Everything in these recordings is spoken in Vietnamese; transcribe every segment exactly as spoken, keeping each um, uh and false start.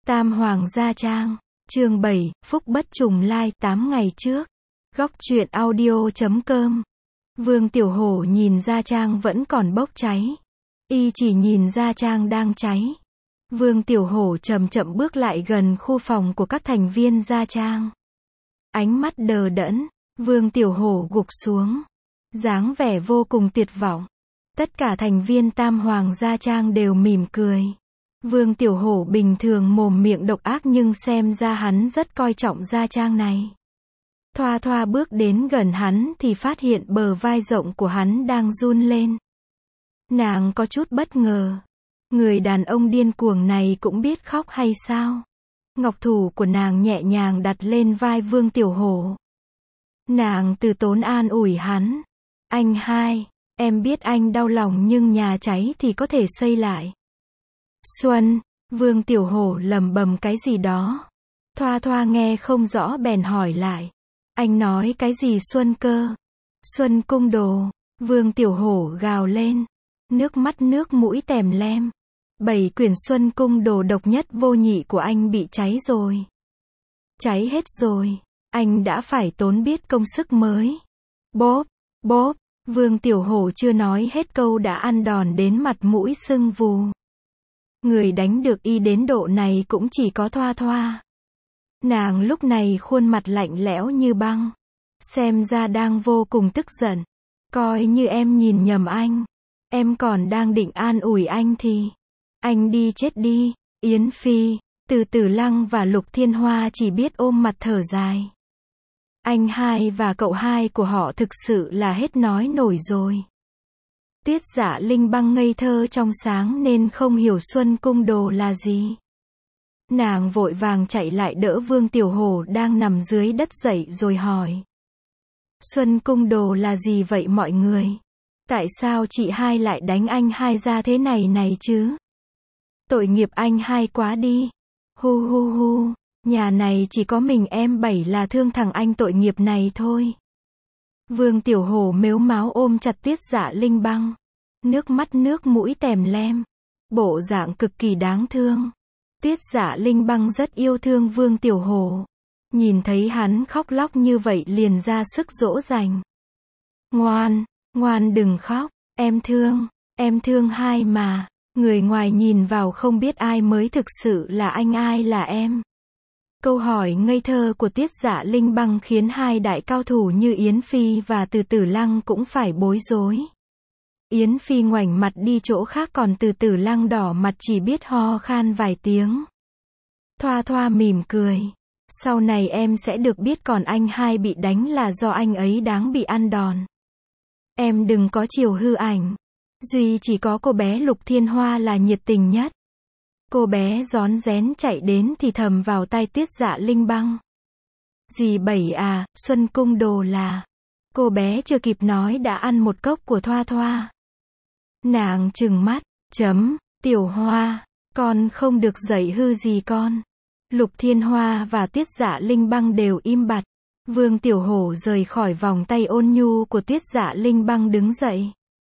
Tam Hoàng Gia Trang, chương bảy, Phúc Bất Trùng Lai, tám ngày trước. Góc truyện audio chấm com. Vương Tiểu Hổ nhìn Gia Trang vẫn còn bốc cháy. Y chỉ nhìn Gia Trang đang cháy. Vương Tiểu Hổ chậm chậm bước lại gần khu phòng của các thành viên Gia Trang. Ánh mắt đờ đẫn, Vương Tiểu Hổ gục xuống. Dáng vẻ vô cùng tuyệt vọng. Tất cả thành viên Tam Hoàng Gia Trang đều mỉm cười. Vương Tiểu Hổ bình thường mồm miệng độc ác nhưng xem ra hắn rất coi trọng Gia Trang này. Thoa Thoa bước đến gần hắn thì phát hiện bờ vai rộng của hắn đang run lên. Nàng có chút bất ngờ. Người đàn ông điên cuồng này cũng biết khóc hay sao? Ngọc thủ của nàng nhẹ nhàng đặt lên vai Vương Tiểu Hổ. Nàng từ tốn an ủi hắn. Anh hai, em biết anh đau lòng nhưng nhà cháy thì có thể xây lại. Xuân, Vương Tiểu Hổ lẩm bẩm cái gì đó. Thoa Thoa nghe không rõ bèn hỏi lại. Anh nói cái gì Xuân cơ? Xuân cung đồ, Vương Tiểu Hổ gào lên. Nước mắt nước mũi tèm lem. Bảy quyển Xuân cung đồ độc nhất vô nhị của anh bị cháy rồi. Cháy hết rồi, anh đã phải tốn biết công sức mới. Bóp, bóp, Vương Tiểu Hổ chưa nói hết câu đã ăn đòn đến mặt mũi sưng vù. Người đánh được y đến độ này cũng chỉ có Thoa Thoa. Nàng lúc này khuôn mặt lạnh lẽo như băng. Xem ra đang vô cùng tức giận. Coi như em nhìn nhầm anh. Em còn đang định an ủi anh thì. Anh đi chết đi. Yến Phi, Từ Tử Lăng và Lục Thiên Hoa chỉ biết ôm mặt thở dài. Anh hai và cậu hai của họ thực sự là hết nói nổi rồi. Tuyết Dạ Linh Băng ngây thơ trong sáng nên không hiểu Xuân cung đồ là gì. Nàng vội vàng chạy lại đỡ Vương Tiểu Hổ đang nằm dưới đất dậy rồi hỏi. Xuân cung đồ là gì vậy mọi người? Tại sao chị hai lại đánh anh hai ra thế này này chứ? Tội nghiệp anh hai quá đi. Hu hu hu, nhà này chỉ có mình em bảy là thương thằng anh tội nghiệp này thôi. Vương Tiểu Hổ mếu máo ôm chặt Tuyết Dạ Linh Băng. Nước mắt nước mũi tèm lem. Bộ dạng cực kỳ đáng thương. Tuyết Dạ Linh Băng rất yêu thương Vương Tiểu Hổ. Nhìn thấy hắn khóc lóc như vậy liền ra sức dỗ dành. Ngoan, ngoan đừng khóc, em thương, em thương hai mà. Người ngoài nhìn vào không biết ai mới thực sự là anh ai là em. Câu hỏi ngây thơ của Tuyết Dạ Linh Băng khiến hai đại cao thủ như Yến Phi và Từ Tử Lăng cũng phải bối rối. Yến Phi ngoảnh mặt đi chỗ khác còn Từ Tử Lăng đỏ mặt chỉ biết ho khan vài tiếng. Thoa Thoa mỉm cười. Sau này em sẽ được biết còn anh hai bị đánh là do anh ấy đáng bị ăn đòn. Em đừng có chiều hư ảnh. Duy chỉ có cô bé Lục Thiên Hoa là nhiệt tình nhất. Cô bé rón rén chạy đến thì thầm vào tai Tuyết Dạ Linh Băng. Dì Bảy à, Xuân cung đồ là. Cô bé chưa kịp nói đã ăn một cốc của Thoa Thoa. Nàng trừng mắt, chấm, Tiểu Hoa, con không được dạy hư gì con. Lục Thiên Hoa và Tuyết Dạ Linh Băng đều im bặt. Vương Tiểu Hổ rời khỏi vòng tay ôn nhu của Tuyết Dạ Linh Băng đứng dậy.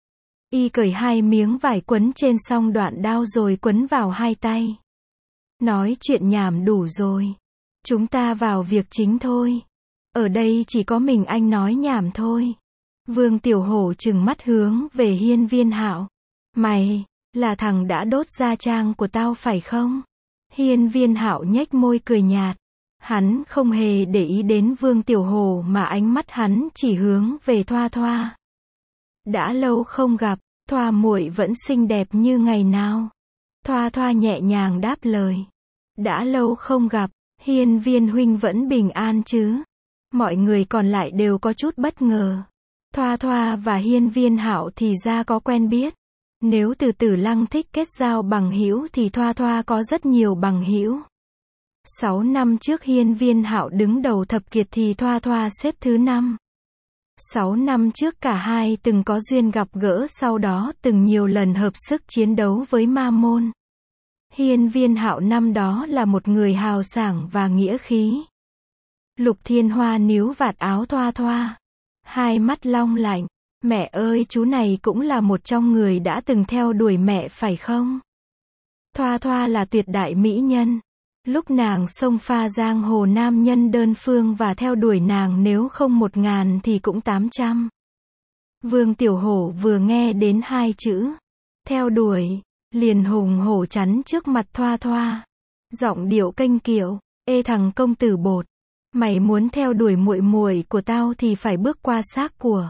Y cởi hai miếng vải quấn trên song đoạn đao rồi quấn vào hai tay. Nói chuyện nhảm đủ rồi. Chúng ta vào việc chính thôi. Ở đây chỉ có mình anh nói nhảm thôi. Vương Tiểu Hổ trừng mắt hướng về Hiên Viên Hạo. Mày, là thằng đã đốt Gia Trang của tao phải không? Hiên Viên Hạo nhếch môi cười nhạt. Hắn không hề để ý đến Vương Tiểu Hổ mà ánh mắt hắn chỉ hướng về Thoa Thoa. Đã lâu không gặp, Thoa muội vẫn xinh đẹp như ngày nào. Thoa Thoa nhẹ nhàng đáp lời. Đã lâu không gặp, Hiên Viên huynh vẫn bình an chứ? Mọi người còn lại đều có chút bất ngờ. Thoa Thoa và Hiên Viên Hạo thì ra có quen biết. Nếu Từ Tử Lăng thích kết giao bằng hữu thì Thoa Thoa có rất nhiều bằng hữu. Sáu năm trước Hiên Viên Hạo đứng đầu thập kiệt thì Thoa Thoa xếp thứ năm. Sáu năm trước cả hai từng có duyên gặp gỡ sau đó từng nhiều lần hợp sức chiến đấu với ma môn. Hiên Viên Hạo năm đó là một người hào sảng và nghĩa khí. Lục Thiên Hoa níu vạt áo Thoa Thoa. Hai mắt long lạnh. Mẹ ơi chú này cũng là một trong người đã từng theo đuổi mẹ phải không? Thoa Thoa là tuyệt đại mỹ nhân. Lúc nàng xông pha giang hồ nam nhân đơn phương và theo đuổi nàng nếu không một ngàn thì cũng tám trăm. Vương Tiểu Hổ vừa nghe đến hai chữ theo đuổi, liền hùng hổ chắn trước mặt Thoa Thoa. Giọng điệu kênh kiệu, ê thằng công tử bột, mày muốn theo đuổi muội muội của tao thì phải bước qua xác của.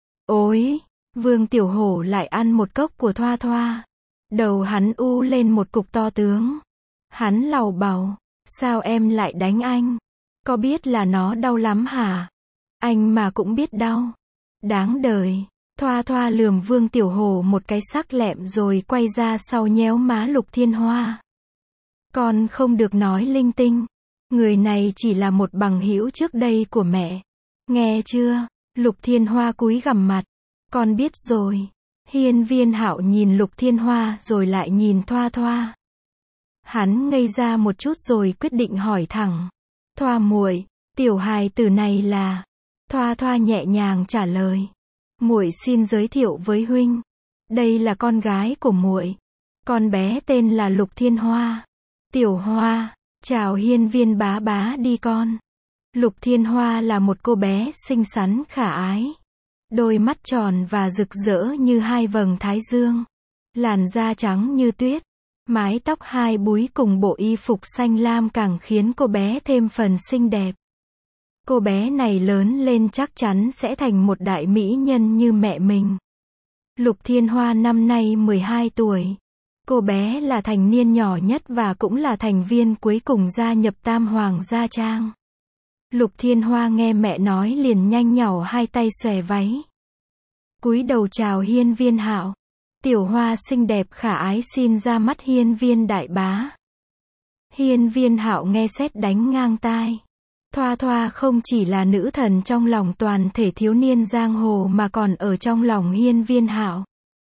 Ôi, Vương Tiểu Hổ lại ăn một cốc của Thoa Thoa. Đầu hắn u lên một cục to tướng. Hắn lầu bầu, sao em lại đánh anh? Có biết là nó đau lắm hả? Anh mà cũng biết đau. Đáng đời. Thoa Thoa lườm Vương Tiểu Hổ một cái sắc lẹm rồi quay ra sau nhéo má Lục Thiên Hoa. Con không được nói linh tinh. Người này chỉ là một bằng hữu trước đây của mẹ. Nghe chưa? Lục Thiên Hoa cúi gằm mặt. Con biết rồi. Hiên Viên Hạo nhìn Lục Thiên Hoa rồi lại nhìn Thoa Thoa. Hắn ngây ra một chút rồi quyết định hỏi thẳng. Thoa muội, tiểu hài tử này là... Thoa Thoa nhẹ nhàng trả lời. Muội xin giới thiệu với huynh. Đây là con gái của muội. Con bé tên là Lục Thiên Hoa. Tiểu Hoa, chào Hiên Viên bá bá đi con. Lục Thiên Hoa là một cô bé xinh xắn khả ái. Đôi mắt tròn và rực rỡ như hai vầng thái dương. Làn da trắng như tuyết. Mái tóc hai búi cùng bộ y phục xanh lam càng khiến cô bé thêm phần xinh đẹp. Cô bé này lớn lên chắc chắn sẽ thành một đại mỹ nhân như mẹ mình. Lục Thiên Hoa năm nay mười hai tuổi. Cô bé là thành niên nhỏ nhất và cũng là thành viên cuối cùng gia nhập Tam Hoàng Gia Trang. Lục Thiên Hoa nghe mẹ nói liền nhanh nhảu hai tay xòe váy. Cúi đầu chào Hiên Viên Hạo. Tiểu Hoa xinh đẹp khả ái xin ra mắt Hiên Viên đại bá. Hiên Viên Hạo nghe sét đánh ngang tai. Thoa Thoa không chỉ là nữ thần trong lòng toàn thể thiếu niên giang hồ mà còn ở trong lòng Hiên Viên Hạo.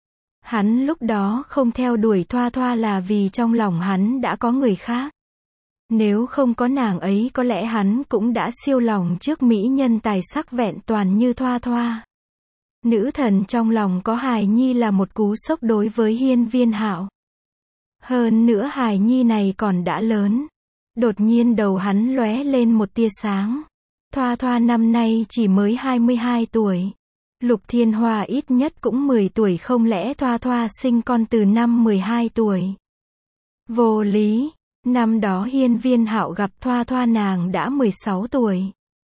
Hắn lúc đó không theo đuổi Thoa Thoa là vì trong lòng hắn đã có người khác. Nếu không có nàng ấy có lẽ hắn cũng đã siêu lòng trước mỹ nhân tài sắc vẹn toàn như Thoa Thoa. Nữ thần trong lòng có hài nhi là một cú sốc đối với Hiên Viên Hạo. Hơn nữa hài nhi này còn đã lớn. Đột nhiên đầu hắn lóe lên một tia sáng. Thoa Thoa năm nay chỉ mới hai mươi hai tuổi. Lục Thiên Hoa ít nhất cũng mười tuổi, không lẽ Thoa Thoa sinh con từ năm mười hai tuổi? Vô lý. Năm đó Hiên Viên Hạo gặp Thoa Thoa nàng đã mười sáu tuổi.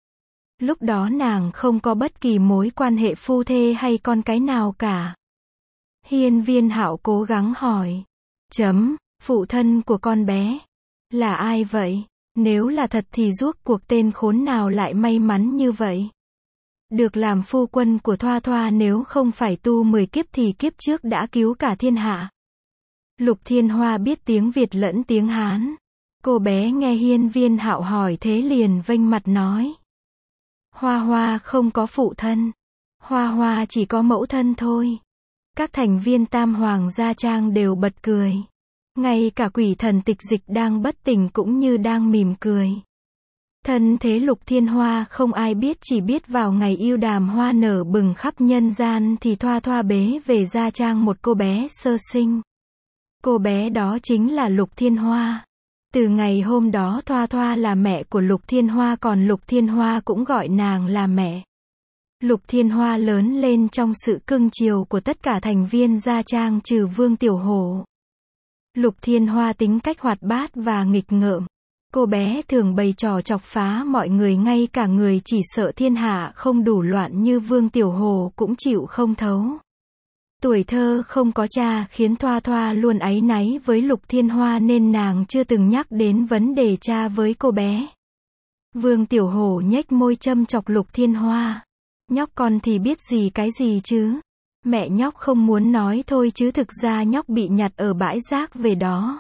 Lúc đó nàng không có bất kỳ mối quan hệ phu thê hay con cái nào cả. Hiên Viên Hạo cố gắng hỏi. Chấm, phụ thân của con bé. Là ai vậy? Nếu là thật thì rốt cuộc tên khốn nào lại may mắn như vậy? Được làm phu quân của Thoa Thoa nếu không phải tu mười kiếp thì kiếp trước đã cứu cả thiên hạ. Lục Thiên Hoa biết tiếng Việt lẫn tiếng Hán. Cô bé nghe Hiên Viên Hạo hỏi thế liền vênh mặt nói. Hoa Hoa không có phụ thân. Hoa Hoa chỉ có mẫu thân thôi. Các thành viên Tam Hoàng Gia Trang đều bật cười. Ngay cả quỷ thần Tịch Dịch đang bất tỉnh cũng như đang mỉm cười. Thân thế Lục Thiên Hoa không ai biết, chỉ biết vào ngày yêu đàm hoa nở bừng khắp nhân gian thì Thoa Thoa bế về Gia Trang một cô bé sơ sinh. Cô bé đó chính là Lục Thiên Hoa. Từ ngày hôm đó Thoa Thoa là mẹ của Lục Thiên Hoa, còn Lục Thiên Hoa cũng gọi nàng là mẹ. Lục Thiên Hoa lớn lên trong sự cưng chiều của tất cả thành viên Gia Trang trừ Vương Tiểu Hổ. Lục Thiên Hoa tính cách hoạt bát và nghịch ngợm. Cô bé thường bày trò chọc phá mọi người, ngay cả người chỉ sợ thiên hạ không đủ loạn như Vương Tiểu Hổ cũng chịu không thấu. Tuổi thơ không có cha khiến Thoa Thoa luôn áy náy với Lục Thiên Hoa nên nàng chưa từng nhắc đến vấn đề cha với cô bé. Vương Tiểu Hổ nhếch môi châm chọc Lục Thiên Hoa. Nhóc con thì biết gì cái gì chứ? Mẹ nhóc không muốn nói thôi chứ thực ra nhóc bị nhặt ở bãi rác về đó.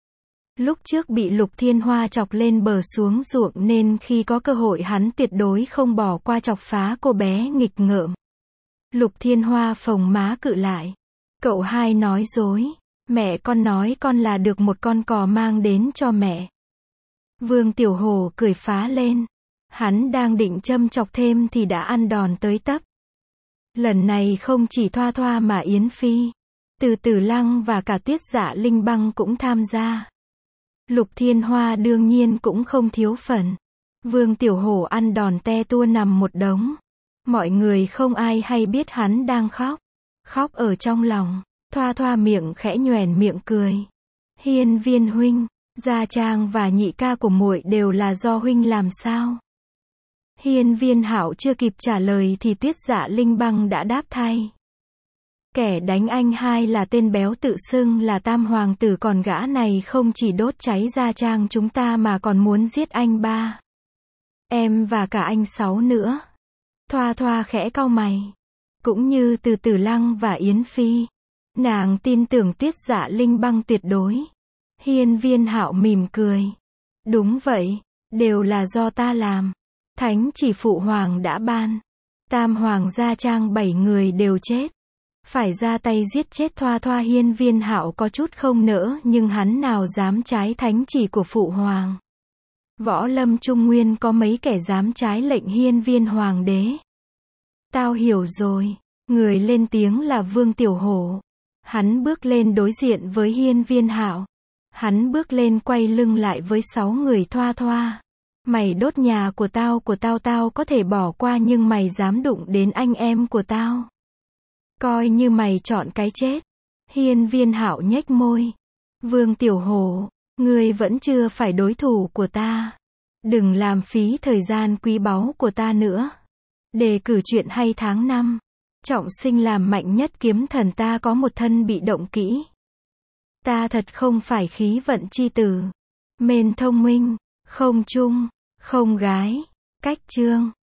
Lúc trước bị Lục Thiên Hoa chọc lên bờ xuống ruộng nên khi có cơ hội hắn tuyệt đối không bỏ qua chọc phá cô bé nghịch ngợm. Lục Thiên Hoa phồng má cự lại. Cậu hai nói dối. Mẹ con nói con là được một con cò mang đến cho mẹ. Vương Tiểu Hổ cười phá lên. Hắn đang định châm chọc thêm thì đã ăn đòn tới tấp. Lần này không chỉ Thoa Thoa mà Yến Phi, Từ Từ Lăng và cả Tuyết Dạ Linh Băng cũng tham gia. Lục Thiên Hoa đương nhiên cũng không thiếu phần. Vương Tiểu Hổ ăn đòn te tua nằm một đống. Mọi người không ai hay biết hắn đang khóc. Khóc ở trong lòng. Thoa Thoa miệng khẽ nhoẻn miệng cười. Hiên Viên huynh, Gia Trang và nhị ca của muội đều là do huynh làm sao? Hiên Viên Hạo chưa kịp trả lời thì Tuyết Dạ Linh Băng đã đáp thay. Kẻ đánh anh hai là tên béo tự xưng là Tam Hoàng tử, còn gã này không chỉ đốt cháy Gia Trang chúng ta mà còn muốn giết anh ba, em và cả anh Sáu nữa. Thoa Thoa khẽ cau mày. Cũng như Từ Tử Lăng và Yến Phi, nàng tin tưởng Tuyết Dạ Linh Băng tuyệt đối. Hiên Viên Hạo mỉm cười. Đúng vậy, đều là do ta làm. Thánh chỉ phụ hoàng đã ban. Tam Hoàng Gia Trang bảy người đều chết. Phải ra tay giết chết Thoa Thoa. Hiên Viên Hạo có chút không nỡ, nhưng hắn nào dám trái thánh chỉ của phụ hoàng. Võ lâm Trung Nguyên có mấy kẻ dám trái lệnh Hiên Viên Hoàng đế. Tao hiểu rồi. Người lên tiếng là Vương Tiểu Hổ. Hắn bước lên đối diện với Hiên Viên Hạo. Hắn bước lên quay lưng lại với sáu người. Thoa Thoa, mày đốt nhà của tao của tao tao có thể bỏ qua, nhưng mày dám đụng đến anh em của tao, coi như mày chọn cái chết. Hiên Viên Hạo nhếch môi. Vương Tiểu Hổ, ngươi vẫn chưa phải đối thủ của ta. Đừng làm phí thời gian quý báu của ta nữa. Đề cử chuyện hay tháng năm. Trọng sinh làm mạnh nhất kiếm thần, ta có một thân bị động kỹ. Ta thật không phải khí vận chi tử. Mền thông minh, không chung, không gái. Cách chương